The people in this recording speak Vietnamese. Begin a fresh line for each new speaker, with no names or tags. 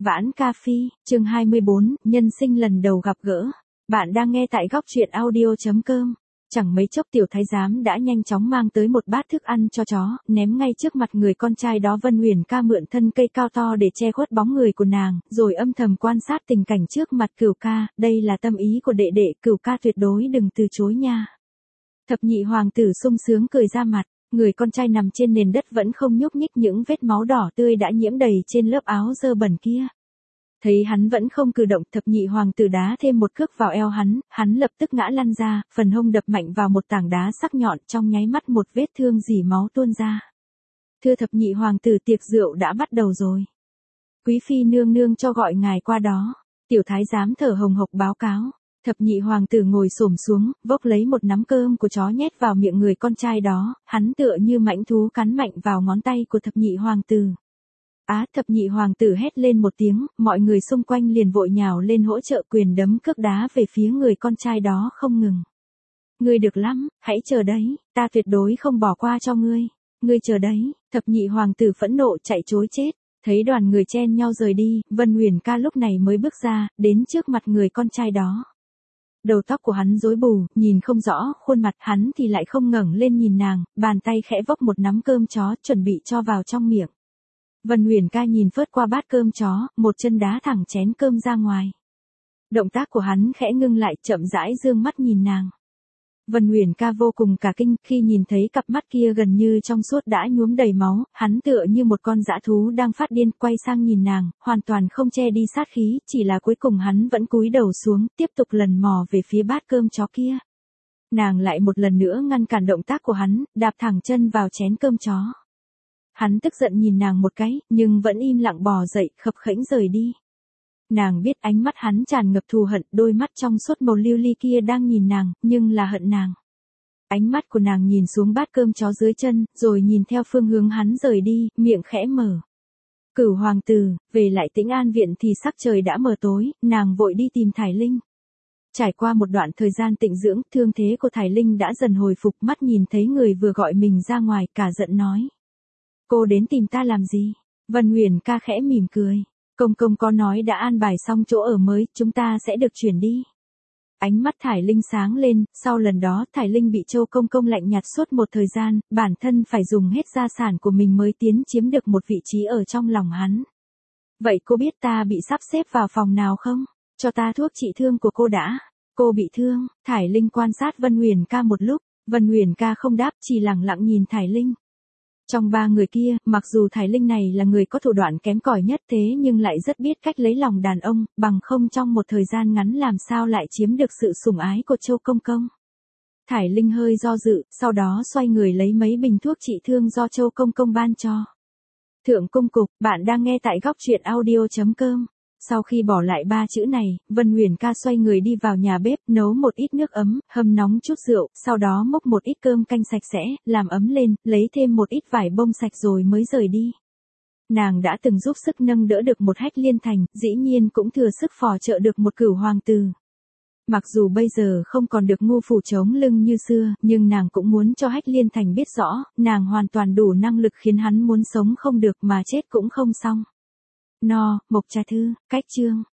Vãn Ca Phi, chương 24, nhân sinh lần đầu gặp gỡ. Bạn đang nghe tại góc truyện audio.com. Chẳng mấy chốc tiểu thái giám đã nhanh chóng mang tới một bát thức ăn cho chó, ném ngay trước mặt người con trai đó. Vân Huyền Ca mượn thân cây cao to để che khuất bóng người của nàng, rồi âm thầm quan sát tình cảnh trước mặt. Cửu ca, đây là tâm ý của đệ đệ, Cửu ca tuyệt đối đừng từ chối nha. Thập nhị hoàng tử sung sướng cười ra mặt. Người con trai nằm trên nền đất vẫn không nhúc nhích, những vết máu đỏ tươi đã nhiễm đầy trên lớp áo dơ bẩn kia. Thấy hắn vẫn không cử động, thập nhị hoàng tử đá thêm một cước vào eo hắn lập tức ngã lăn ra, phần hông đập mạnh vào một tảng đá sắc nhọn, trong nháy mắt một vết thương rỉ máu tuôn ra. Thưa thập nhị hoàng tử, tiệc rượu đã bắt đầu rồi. Quý phi nương nương cho gọi ngài qua đó. Tiểu thái giám thở hồng hộc báo cáo. Thập nhị hoàng tử ngồi xổm xuống, vốc lấy một nắm cơm của chó nhét vào miệng người con trai đó, hắn tựa như mãnh thú cắn mạnh vào ngón tay của thập nhị hoàng tử. Thập nhị hoàng tử hét lên một tiếng, mọi người xung quanh liền vội nhào lên hỗ trợ, quyền đấm cước đá về phía người con trai đó không ngừng. Ngươi được lắm, hãy chờ đấy, ta tuyệt đối không bỏ qua cho ngươi. Ngươi chờ đấy, thập nhị hoàng tử phẫn nộ chạy trối chết. Thấy đoàn người chen nhau rời đi, Vân Huyền Ca lúc này mới bước ra, đến trước mặt người con trai đó. Đầu tóc của hắn rối bù, nhìn không rõ khuôn mặt, hắn thì lại không ngẩng lên nhìn nàng, bàn tay khẽ vốc một nắm cơm chó, chuẩn bị cho vào trong miệng. Vân Huyền Ca nhìn phớt qua bát cơm chó, một chân đá thẳng chén cơm ra ngoài. Động tác của hắn khẽ ngưng lại, chậm rãi dương mắt nhìn nàng. Vân Huyền Ca vô cùng cả kinh, khi nhìn thấy cặp mắt kia gần như trong suốt đã nhuốm đầy máu, hắn tựa như một con dã thú đang phát điên, quay sang nhìn nàng, hoàn toàn không che đi sát khí, chỉ là cuối cùng hắn vẫn cúi đầu xuống, tiếp tục lần mò về phía bát cơm chó kia. Nàng lại một lần nữa ngăn cản động tác của hắn, đạp thẳng chân vào chén cơm chó. Hắn tức giận nhìn nàng một cái, nhưng vẫn im lặng bò dậy, khập khễnh rời đi. Nàng biết ánh mắt hắn tràn ngập thù hận, đôi mắt trong suốt màu lưu ly kia đang nhìn nàng, nhưng là hận nàng. Ánh mắt của nàng nhìn xuống bát cơm chó dưới chân, rồi nhìn theo phương hướng hắn rời đi, miệng khẽ mở. Cửu hoàng tử, về lại Tĩnh An viện thì sắc trời đã mờ tối, nàng vội đi tìm Thải Linh. Trải qua một đoạn thời gian tịnh dưỡng, thương thế của Thải Linh đã dần hồi phục, mắt nhìn thấy người vừa gọi mình ra ngoài, cả giận nói. Cô đến tìm ta làm gì? Vân Huyền Ca khẽ mỉm cười. Công công có nói đã an bài xong chỗ ở mới, chúng ta sẽ được chuyển đi. Ánh mắt Thải Linh sáng lên, sau lần đó Thải Linh bị Châu công công lạnh nhạt suốt một thời gian, bản thân phải dùng hết gia sản của mình mới tiến chiếm được một vị trí ở trong lòng hắn. Vậy cô biết ta bị sắp xếp vào phòng nào không? Cho ta thuốc trị thương của cô đã. Cô bị thương. Thải Linh quan sát Vân Huyền Ca một lúc, Vân Huyền Ca không đáp, chỉ lặng lặng nhìn Thải Linh. Trong ba người kia, mặc dù Thải Linh này là người có thủ đoạn kém cỏi nhất, thế nhưng lại rất biết cách lấy lòng đàn ông, bằng không trong một thời gian ngắn làm sao lại chiếm được sự sủng ái của Châu công công. Thải Linh hơi do dự, sau đó xoay người lấy mấy bình thuốc trị thương do Châu công công ban cho. Thượng cung cục, bạn đang nghe tại góc truyện audio.com. Sau khi bỏ lại ba chữ này, Vân Huyền Ca xoay người đi vào nhà bếp, nấu một ít nước ấm, hâm nóng chút rượu, sau đó múc một ít cơm canh sạch sẽ, làm ấm lên, lấy thêm một ít vải bông sạch rồi mới rời đi. Nàng đã từng giúp sức nâng đỡ được một Hách Liên Thành, dĩ nhiên cũng thừa sức phò trợ được một Cửu hoàng tử. Mặc dù bây giờ không còn được ngu phủ chống lưng như xưa, nhưng nàng cũng muốn cho Hách Liên Thành biết rõ, nàng hoàn toàn đủ năng lực khiến hắn muốn sống không được mà chết cũng không xong. Mộc Trà Thư, cách chương.